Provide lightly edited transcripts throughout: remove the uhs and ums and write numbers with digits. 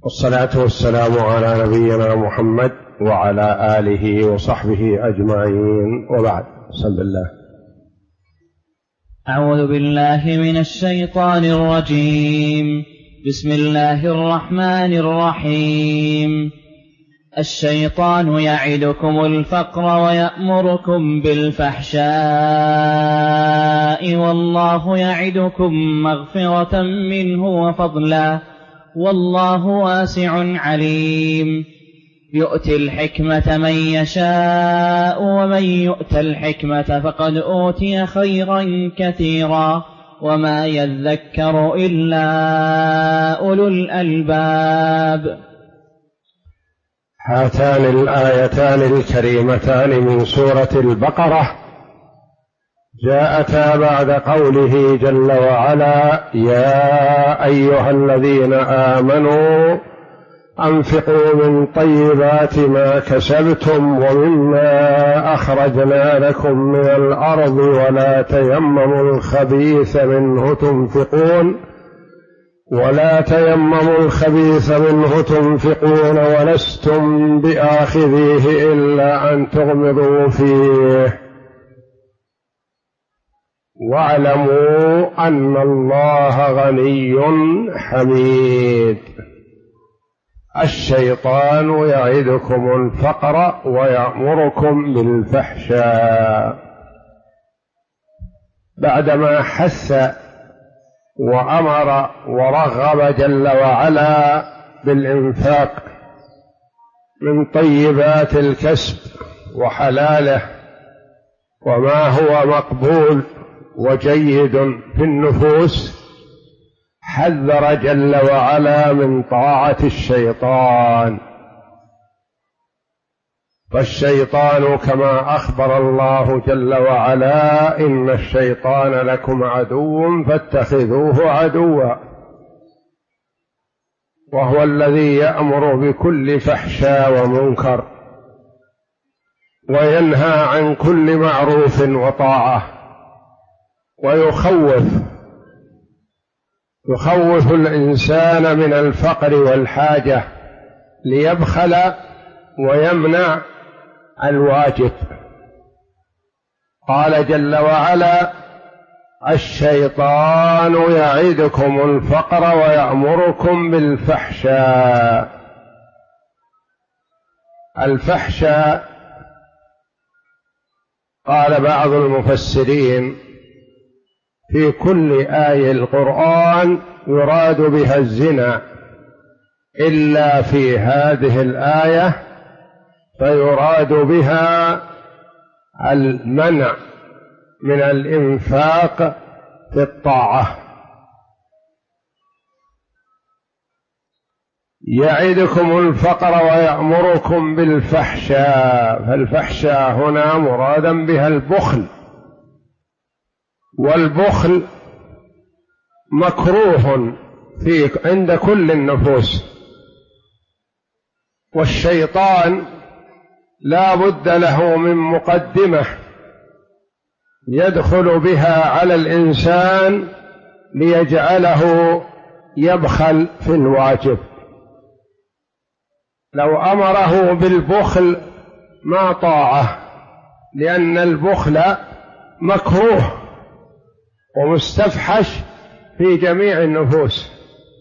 والصلاة والسلام على نبينا محمد وعلى آله وصحبه أجمعين، وبعد. بسم الله. أعوذ بالله من الشيطان الرجيم. بسم الله الرحمن الرحيم. الشيطان يعدكم الفقر ويأمركم بالفحشاء والله يعدكم مغفرة منه وفضلا والله واسع عليم. يؤتي الحكمة من يشاء ومن يؤت الحكمة فقد أوتي خيرا كثيرا وما يذكر إلا أولو الألباب. هاتان الآيتان الكريمتان من سورة البقرة جاءتا بعد قوله جل وعلا: يا أيها الذين آمنوا أنفقوا من طيبات ما كسبتم ومما أخرجنا لكم من الأرض ولا تيمموا الخبيث منه تنفقون ولستم بآخذيه إلا أن تغمضوا فيه واعلموا أن الله غني حميد. الشيطان يعدكم الفقر ويأمركم بالفحشاء. بعدما حث وأمر ورغب جل وعلا بالإنفاق من طيبات الكسب وحلاله وما هو مقبول وجيد في النفوس، حذر جل وعلا من طاعة الشيطان. فالشيطان كما أخبر الله جل وعلا: إن الشيطان لكم عدو فاتخذوه عدوا، وهو الذي يأمر بكل فحشاء ومنكر وينهى عن كل معروف وطاعة، يخوف الإنسان من الفقر والحاجة ليبخل ويمنع الواجب. قال جل وعلا: الشيطان يعدكم الفقر ويأمركم بالفحشاء. الفحشاء قال بعض المفسرين: في كل آية القرآن يراد بها الزنا، إلا في هذه الآية فيراد بها المنع من الإنفاق في الطاعة. يعدكم الفقر ويأمركم بالفحشاء، فالفحشاء هنا مرادا بها البخل، والبخل مكروه عند كل النفوس، والشيطان لا بد له من مقدمة يدخل بها على الإنسان ليجعله يبخل في الواجب. لو أمره بالبخل ما طاعه، لأن البخل مكروه ومستفحش في جميع النفوس،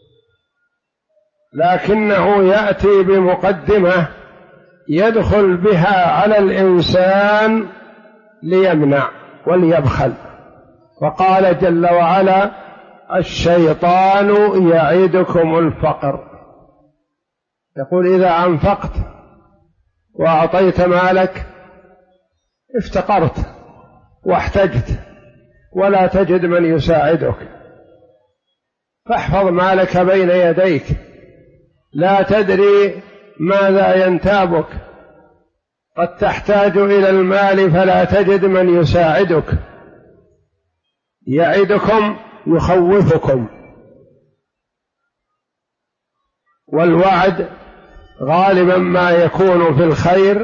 لكنه يأتي بمقدمة يدخل بها على الإنسان ليمنع وليبخل. وقال جل وعلا: الشيطان يعدكم الفقر. يقول: إذا أنفقت وأعطيت مالك افتقرت واحتجت ولا تجد من يساعدك، فاحفظ مالك بين يديك، لا تدري ماذا ينتابك، قد تحتاج إلى المال فلا تجد من يساعدك. يعدكم يخوفكم، والوعد غالبا ما يكون في الخير،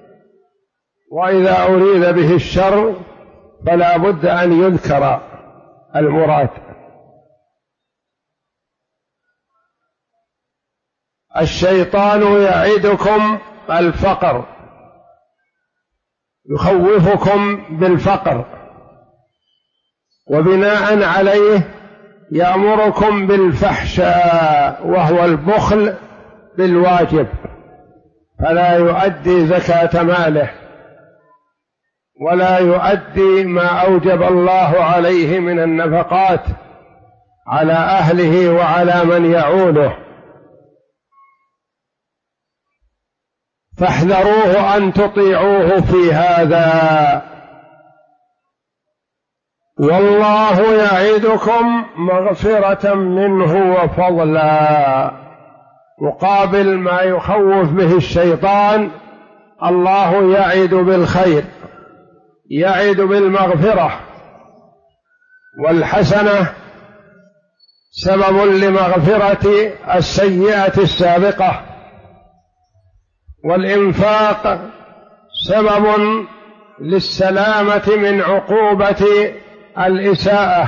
وإذا أريد به الشر فلا بد أن يذكر المراد. الشيطان يعدكم الفقر، يخوفكم بالفقر، وبناء عليه يأمركم بالفحشاء وهو البخل بالواجب، فلا يؤدي زكاة ماله ولا يؤدي ما أوجب الله عليه من النفقات على أهله وعلى من يعوله، فاحذروه أن تطيعوه في هذا. والله يعدكم مغفرة منه وفضلا، مقابل ما يخوف به الشيطان الله يعد بالخير، يعد بالمغفرة، والحسنة سبب لمغفرة السيئة السابقة، والإنفاق سبب للسلامة من عقوبة الإساءة.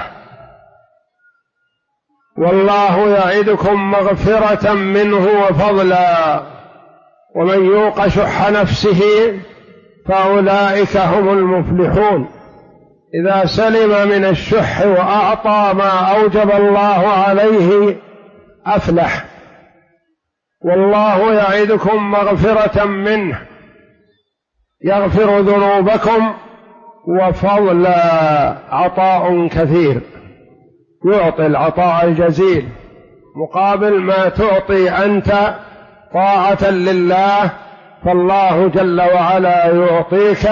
والله يعدكم مغفرة منه وفضلا، ومن يوق شح نفسه فأولئك هم المفلحون. إذا سلم من الشح وأعطى ما أوجب الله عليه أفلح. والله يعدكم مغفرة منه، يغفر ذنوبكم، وفضلا عطاء كثير، يعطي العطاء الجزيل مقابل ما تعطي أنت طاعة لله، فالله جل وعلا يعطيك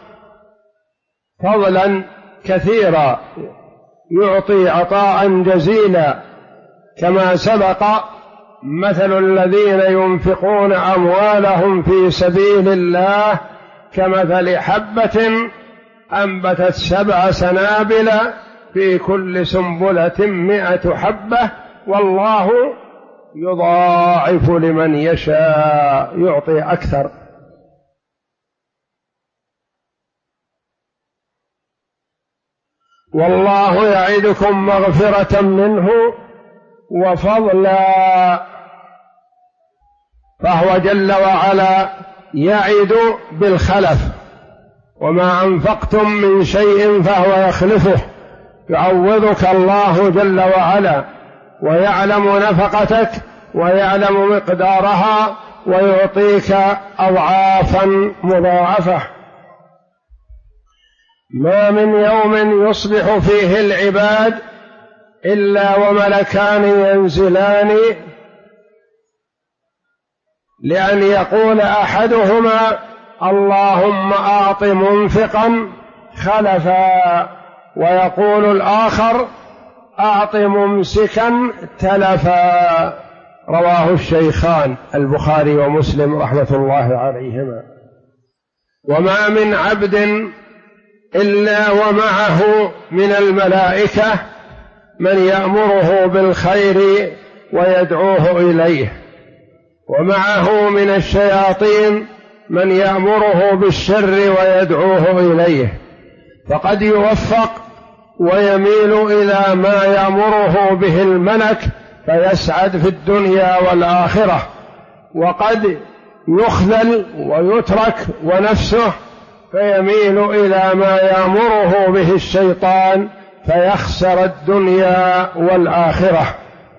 فضلا كثيرا، يعطي عطاء جزيلا، كما سبق مثل الذين ينفقون أموالهم في سبيل الله كمثل حبة أنبتت 7 سنابل في كل سنبلة 100 حبة، والله يضاعف لمن يشاء، يعطي أكثر. والله يعدكم مغفرة منه وفضلا، فهو جل وعلا يعد بالخلف، وما أنفقتم من شيء فهو يخلفه، يعوضك الله جل وعلا، ويعلم نفقتك ويعلم مقدارها، ويعطيك أضعافا مضاعفة. ما من يوم يصبح فيه العباد إلا وملكان ينزلان لأن يقول أحدهما اللهم أعط منفقا خلفا، ويقول الآخر أعط ممسكا تلفا. رواه الشيخان البخاري ومسلم رحمة الله عليهما. وما من عبد إلا ومعه من الملائكة من يأمره بالخير ويدعوه إليه، ومعه من الشياطين من يأمره بالشر ويدعوه إليه، فقد يوفق ويميل إلى ما يأمره به الملك فيسعد في الدنيا والآخرة، وقد يخذل ويترك ونفسه فيميل إلى ما يأمره به الشيطان فيخسر الدنيا والآخرة.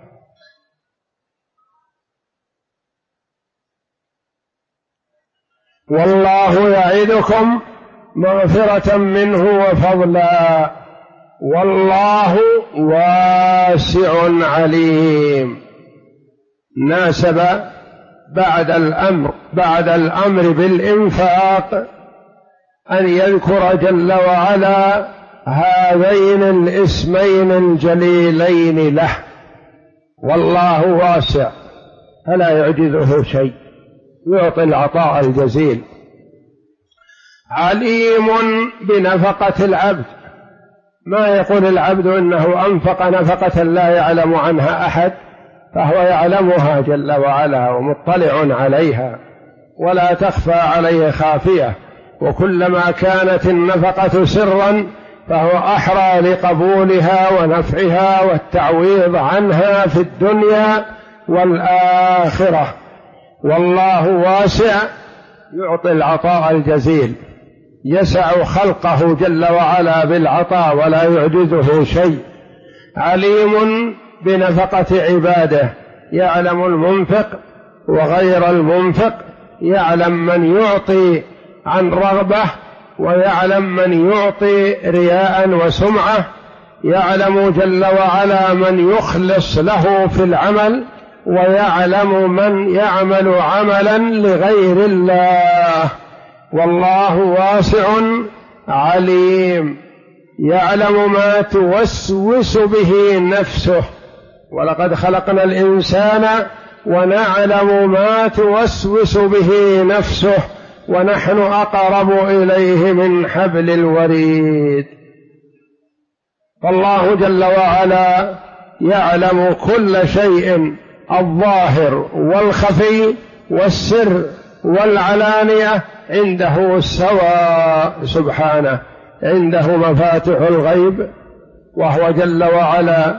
والله يعدكم مغفرة منه وفضلا، والله واسع عليم. ناسب بعد الأمر بالإنفاق أن يذكر جل وعلا هذين الاسمين الجليلين له، والله واسع فلا يعجزه شيء، يعطي العطاء الجزيل. عليم بنفقة العبد، ما يقول العبد إنه أنفق نفقة لا يعلم عنها أحد، فهو يعلمها جل وعلا ومطلع عليها ولا تخفى عليه خافية، وكلما كانت النفقة سرا فهو أحرى لقبولها ونفعها والتعويض عنها في الدنيا والآخرة، والله واسع يعطي العطاء الجزيل، يسع خلقه جل وعلا بالعطاء ولا يعجزه شيء. عليم بنفقة عباده، يعلم المنفق وغير المنفق، يعلم من يعطي عن رغبة ويعلم من يعطي رياء وسمعة، يعلم جل وعلا من يخلص له في العمل، ويعلم من يعمل عملا لغير الله. والله واسع عليم، يعلم ما توسوس به نفسه، ولقد خلقنا الإنسان ونعلم ما توسوس به نفسه ونحن أقرب إليه من حبل الوريد. فالله جل وعلا يعلم كل شيء، الظاهر والخفي والسر والعلانية عنده سواء سبحانه، عنده مفاتح الغيب، وهو جل وعلا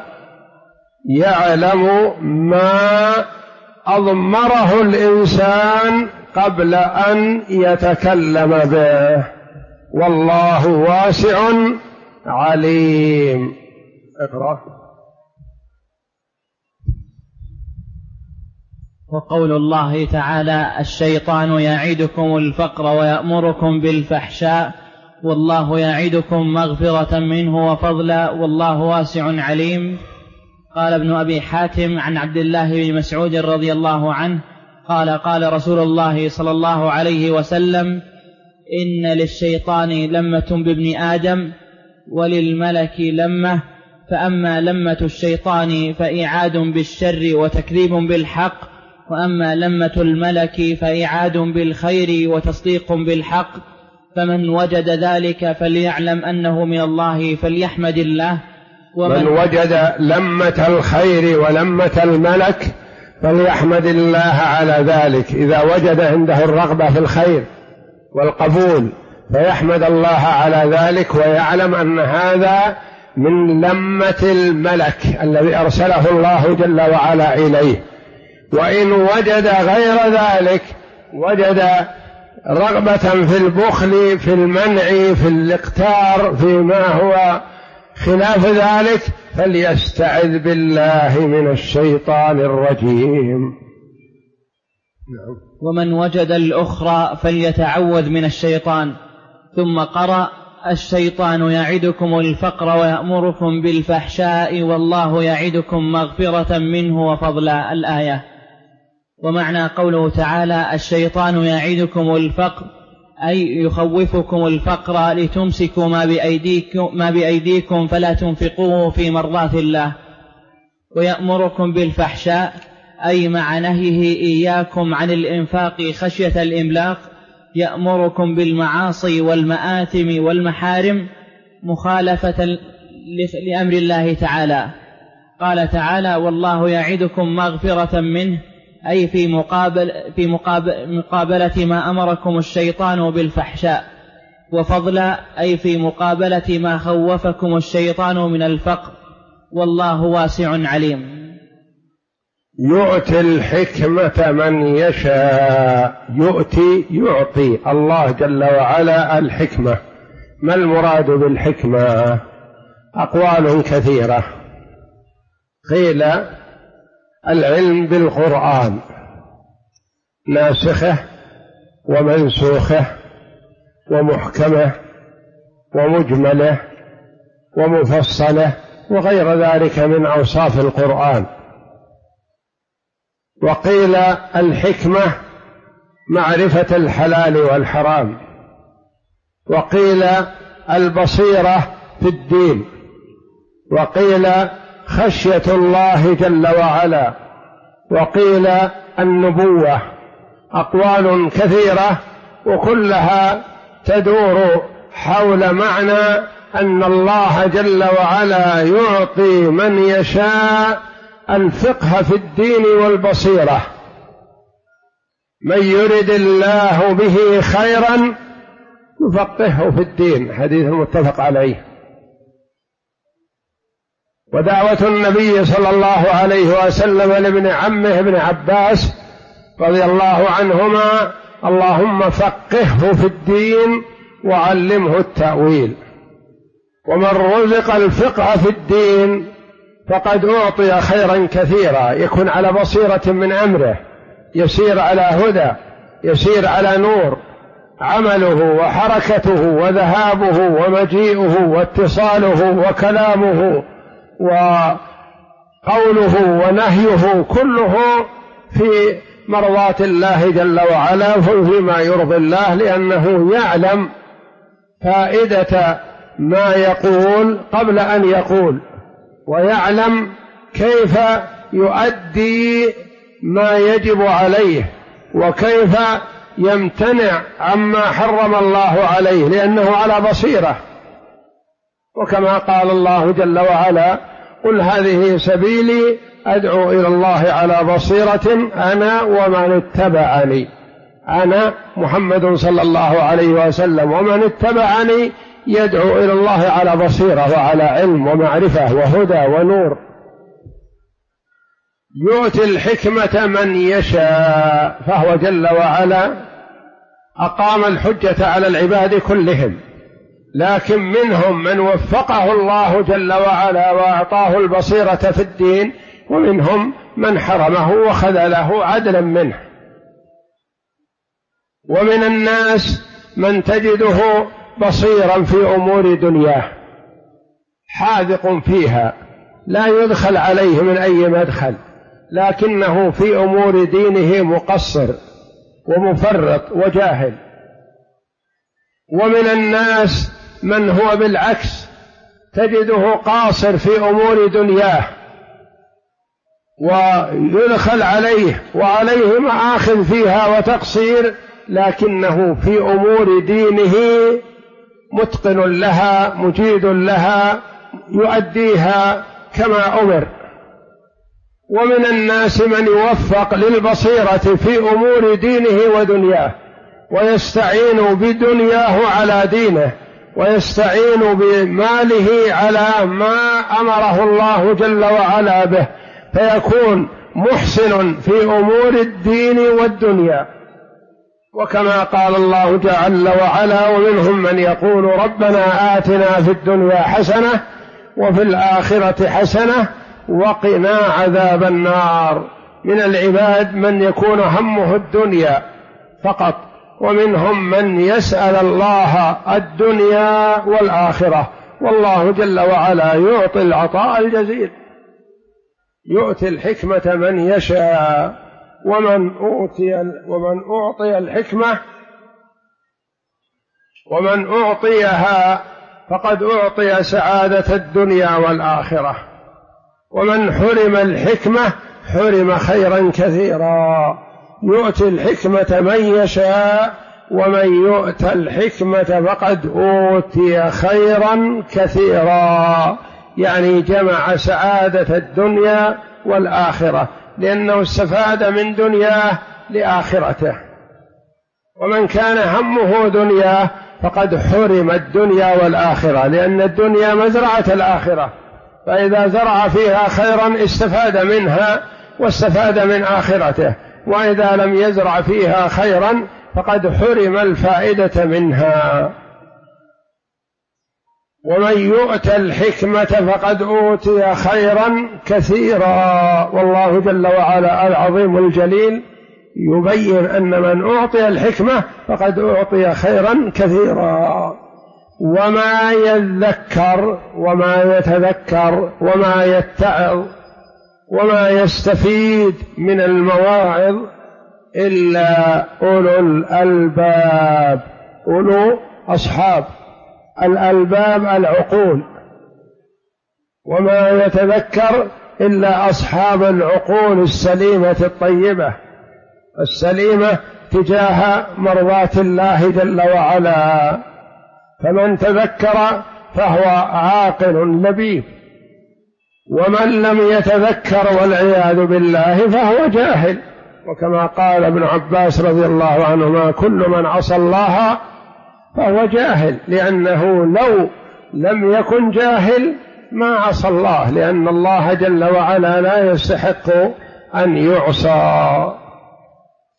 يعلم ما أضمره الإنسان قبل أن يتكلم به. والله واسع عليم. اقرأ. وقول الله تعالى: الشيطان يعدكم الفقر ويأمركم بالفحشاء والله يعدكم مغفرة منه وفضلا والله واسع عليم. قال ابن أبي حاتم عن عبد الله بن مسعود رضي الله عنه قال: قال رسول الله صلى الله عليه وسلم: إن للشيطان لمة بابن آدم وللملك لمة، فأما لمة الشيطان فإعاد بالشر وتكذيب بالحق، وأما لمة الملك فإعاد بالخير وتصديق بالحق، فمن وجد ذلك فليعلم أنه من الله فليحمد الله. من وجد لمة الخير ولمة الملك فليحمد الله على ذلك. إذا وجد عنده الرغبة في الخير والقبول فيحمد الله على ذلك، ويعلم أن هذا من لمة الملك الذي أرسله الله جل وعلا إليه. وإن وجد غير ذلك، وجد رغبة في البخل، في المنع، في الاقتار، فيما هو خلاف ذلك، فليستعذ بالله من الشيطان الرجيم. ومن وجد الأخرى فليتعوذ من الشيطان. ثم قرأ: الشيطان يعدكم الفقر ويأمركم بالفحشاء والله يعدكم مغفرة منه وفضلا. الآية. ومعنى قوله تعالى: الشيطان يعدكم الفقر أي يخوفكم الفقر لتمسكوا ما بأيديكم فلا تنفقوه في مرضاة الله. ويأمركم بالفحشاء أي مع نهيه إياكم عن الإنفاق خشية الإملاق، يأمركم بالمعاصي والمآثم والمحارم مخالفة لأمر الله تعالى. قال تعالى: والله يعدكم مغفرة منه أي في مقابلة ما أمركم الشيطان بالفحشاء، وفضلا أي في مقابلة ما خوفكم الشيطان من الفقر، والله واسع عليم. يؤتي الحكمة من يشاء. يعطي الله جل وعلا الحكمة. ما المراد بالحكمة؟ أقوال كثيرة. قيل: العلم بالقرآن، ناسخه ومنسوخه ومحكمه ومجمله ومفصله وغير ذلك من أوصاف القرآن. وقيل: الحكمة معرفة الحلال والحرام. وقيل: البصيرة في الدين. وقيل: خشية الله جل وعلا. وقيل: النبوة. أقوال كثيرة وكلها تدور حول معنى أن الله جل وعلا يعطي من يشاء الفقه في الدين والبصيرة. من يرد الله به خيرا يفقهه في الدين، حديث متفق عليه. ودعوة النبي صلى الله عليه وسلم لابن عمه ابن عباس رضي الله عنهما: اللهم فقهه في الدين وعلمه التأويل. ومن رزق الفقه في الدين فقد أعطي خيرا كثيرا، يكون على بصيرة من أمره، يسير على هدى، يسير على نور، عمله وحركته وذهابه ومجيئه واتصاله وكلامه وقوله ونهيه كله في مرضاة الله جل وعلا، فيما يرضي الله، لأنه يعلم فائدة ما يقول قبل أن يقول، ويعلم كيف يؤدي ما يجب عليه، وكيف يمتنع عما حرم الله عليه، لأنه على بصيرة. وكما قال الله جل وعلا: قل هذه سبيلي أدعو إلى الله على بصيرة أنا ومن اتبعني. أنا محمد صلى الله عليه وسلم، ومن اتبعني يدعو إلى الله على بصيرة وعلى علم ومعرفة وهدى ونور. يؤتي الحكمة من يشاء، فهو جل وعلا أقام الحجة على العباد كلهم، لكن منهم من وفقه الله جل وعلا وأعطاه البصيرة في الدين، ومنهم من حرمه وخذله عدلا منه. ومن الناس من تجده بصيرا في أمور دنياه، حاذق فيها، لا يدخل عليه من أي مدخل، لكنه في أمور دينه مقصر ومفرط وجاهل. ومن الناس من هو بالعكس، تجده قاصر في أمور دنياه ويدخل عليه وعليه مآخذ فيها وتقصير، لكنه في أمور دينه متقن لها مجيد لها، يؤديها كما أمر. ومن الناس من يوفق للبصيرة في أمور دينه ودنياه، ويستعين بدنياه على دينه، ويستعين بماله على ما أمره الله جل وعلا به، فيكون محسن في أمور الدين والدنيا. وكما قال الله جل وعلا: ومنهم من يقول ربنا آتنا في الدنيا حسنة وفي الآخرة حسنة وقنا عذاب النار. من العباد من يكون همه الدنيا فقط، ومنهم من يسأل الله الدنيا والآخرة، والله جل وعلا يعطي العطاء الجزيل. يؤتي الحكمة من يشاء، ومن أعطي الحكمة ومن أعطيها فقد أعطي سعادة الدنيا والآخرة، ومن حرم الحكمة حرم خيرا كثيرا. يؤتي الحكمة من يشاء، ومن يؤت الحكمة فقد أوتي خيرا كثيرا، يعني جمع سعادة الدنيا والآخرة، لأنه استفاد من دنياه لآخرته. ومن كان همه دنياه فقد حرم الدنيا والآخرة، لأن الدنيا مزرعة الآخرة، فإذا زرع فيها خيرا استفاد منها واستفاد من آخرته، وإذا لم يزرع فيها خيرا فقد حرم الفائدة منها. ومن يؤت الحكمة فقد أوتي خيرا كثيرا. والله جل وعلا العظيم الجليل يبين أن من أعطي الحكمة فقد أعطي خيرا كثيرا. وما يذكر وما يتذكر وما يتعظ وما يستفيد من المواعظ إلا أولو الألباب. أولو أصحاب الألباب العقول، وما يتذكر إلا أصحاب العقول السليمة الطيبة السليمة تجاه مرضاة الله جل وعلا. فمن تذكر فهو عاقل لبيب، ومن لم يتذكر والعياذ بالله فهو جاهل. وكما قال ابن عباس رضي الله عنهما: كل من عصى الله فهو جاهل، لأنه لو لم يكن جاهل ما عصى الله، لأن الله جل وعلا لا يستحق أن يعصى.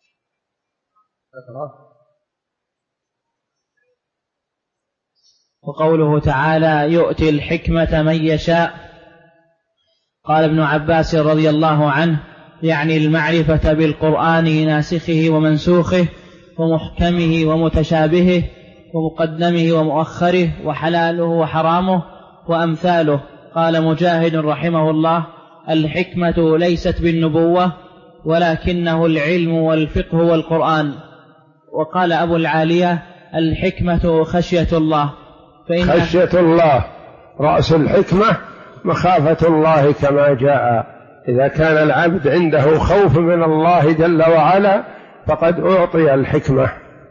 وقوله تعالى يؤتي الحكمة من يشاء. قال ابن عباس رضي الله عنه يعني المعرفة بالقرآن ناسخه ومنسوخه ومحكمه ومتشابهه ومقدمه ومؤخره وحلاله وحرامه وأمثاله. قال مجاهد رحمه الله الحكمة ليست بالنبوة ولكنه العلم والفقه والقرآن. وقال أبو العالية الحكمة خشية الله، خشية الله رأس الحكمة مخافة الله كما جاء. إذا كان العبد عنده خوف من الله جل وعلا فقد أعطي الحكمة.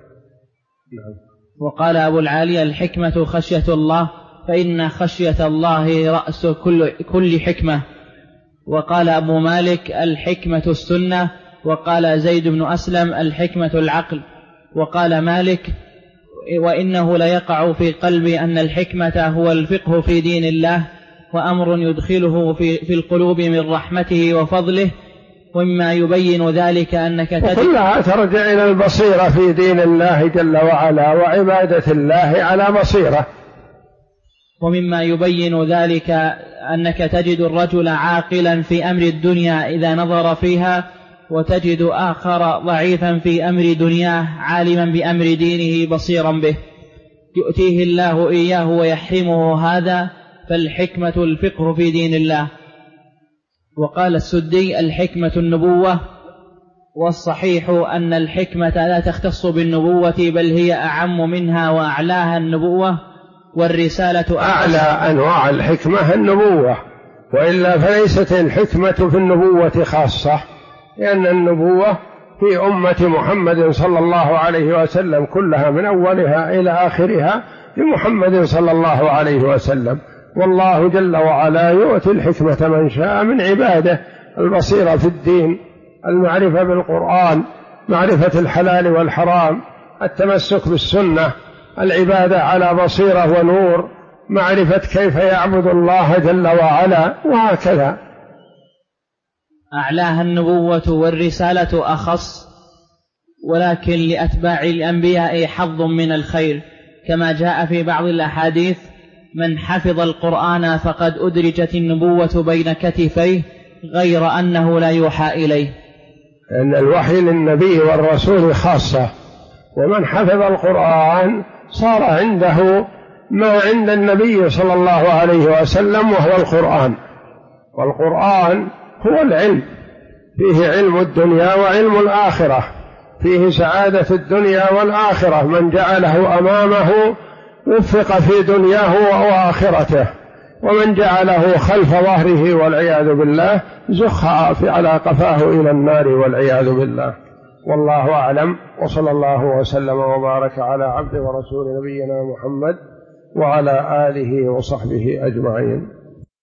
وقال أبو العالية الحكمة خشية الله فإن خشية الله رأس كل حكمة. وقال أبو مالك الحكمة السنة. وقال زيد بن أسلم الحكمة العقل. وقال مالك وإنه ليقع في قلبي أن الحكمة هو الفقه في دين الله وأمر يدخله في القلوب من رحمته وفضله ومما يبين ذلك أنك كلها ترجع إلى البصيرة في دين الله جل وعلا وعبادة الله على بصيرة. ومما يبين ذلك أنك تجد الرجل عاقلا في أمر الدنيا إذا نظر فيها وتجد آخر ضعيفا في أمر دنياه عالما بأمر دينه بصيرا به يؤتيه الله إياه ويحرمه هذا فالحكمة الفقه في دين الله. وقال السدي الحكمة النبوة. والصحيح أن الحكمة لا تختص بالنبوة بل هي أعم منها وأعلاها النبوة والرسالة أعلى أنواع الحكمة النبوة، وإلا فليست الحكمة في النبوة خاصة، لأن النبوة في أمة محمد صلى الله عليه وسلم كلها من أولها إلى آخرها لمحمد صلى الله عليه وسلم. والله جل وعلا يؤتي الحكمة من شاء من عباده، البصيرة في الدين، المعرفة بالقرآن، معرفة الحلال والحرام، التمسك بالسنة، العبادة على بصيرة ونور، معرفة كيف يعبد الله جل وعلا، وهكذا. أعلاها النبوة والرسالة أخص، ولكن لأتباع الأنبياء حظ من الخير كما جاء في بعض الأحاديث من حفظ القرآن فقد أدرجت النبوة بين كتفيه غير أنه لا يوحى إليه. لأن الوحي للنبي والرسول خاصة، ومن حفظ القرآن صار عنده ما عند النبي صلى الله عليه وسلم وهو القرآن. والقرآن هو العلم، فيه علم الدنيا وعلم الآخرة، فيه سعادة الدنيا والآخرة. من جعله أمامه وفق في دنياه وآخرته، ومن جعله خلف ظهره والعياذ بالله زخ على قفاه إلى النار والعياذ بالله. والله أعلم، وصلى الله وسلم وبارك على عبد ورسول نبينا محمد وعلى آله وصحبه أجمعين.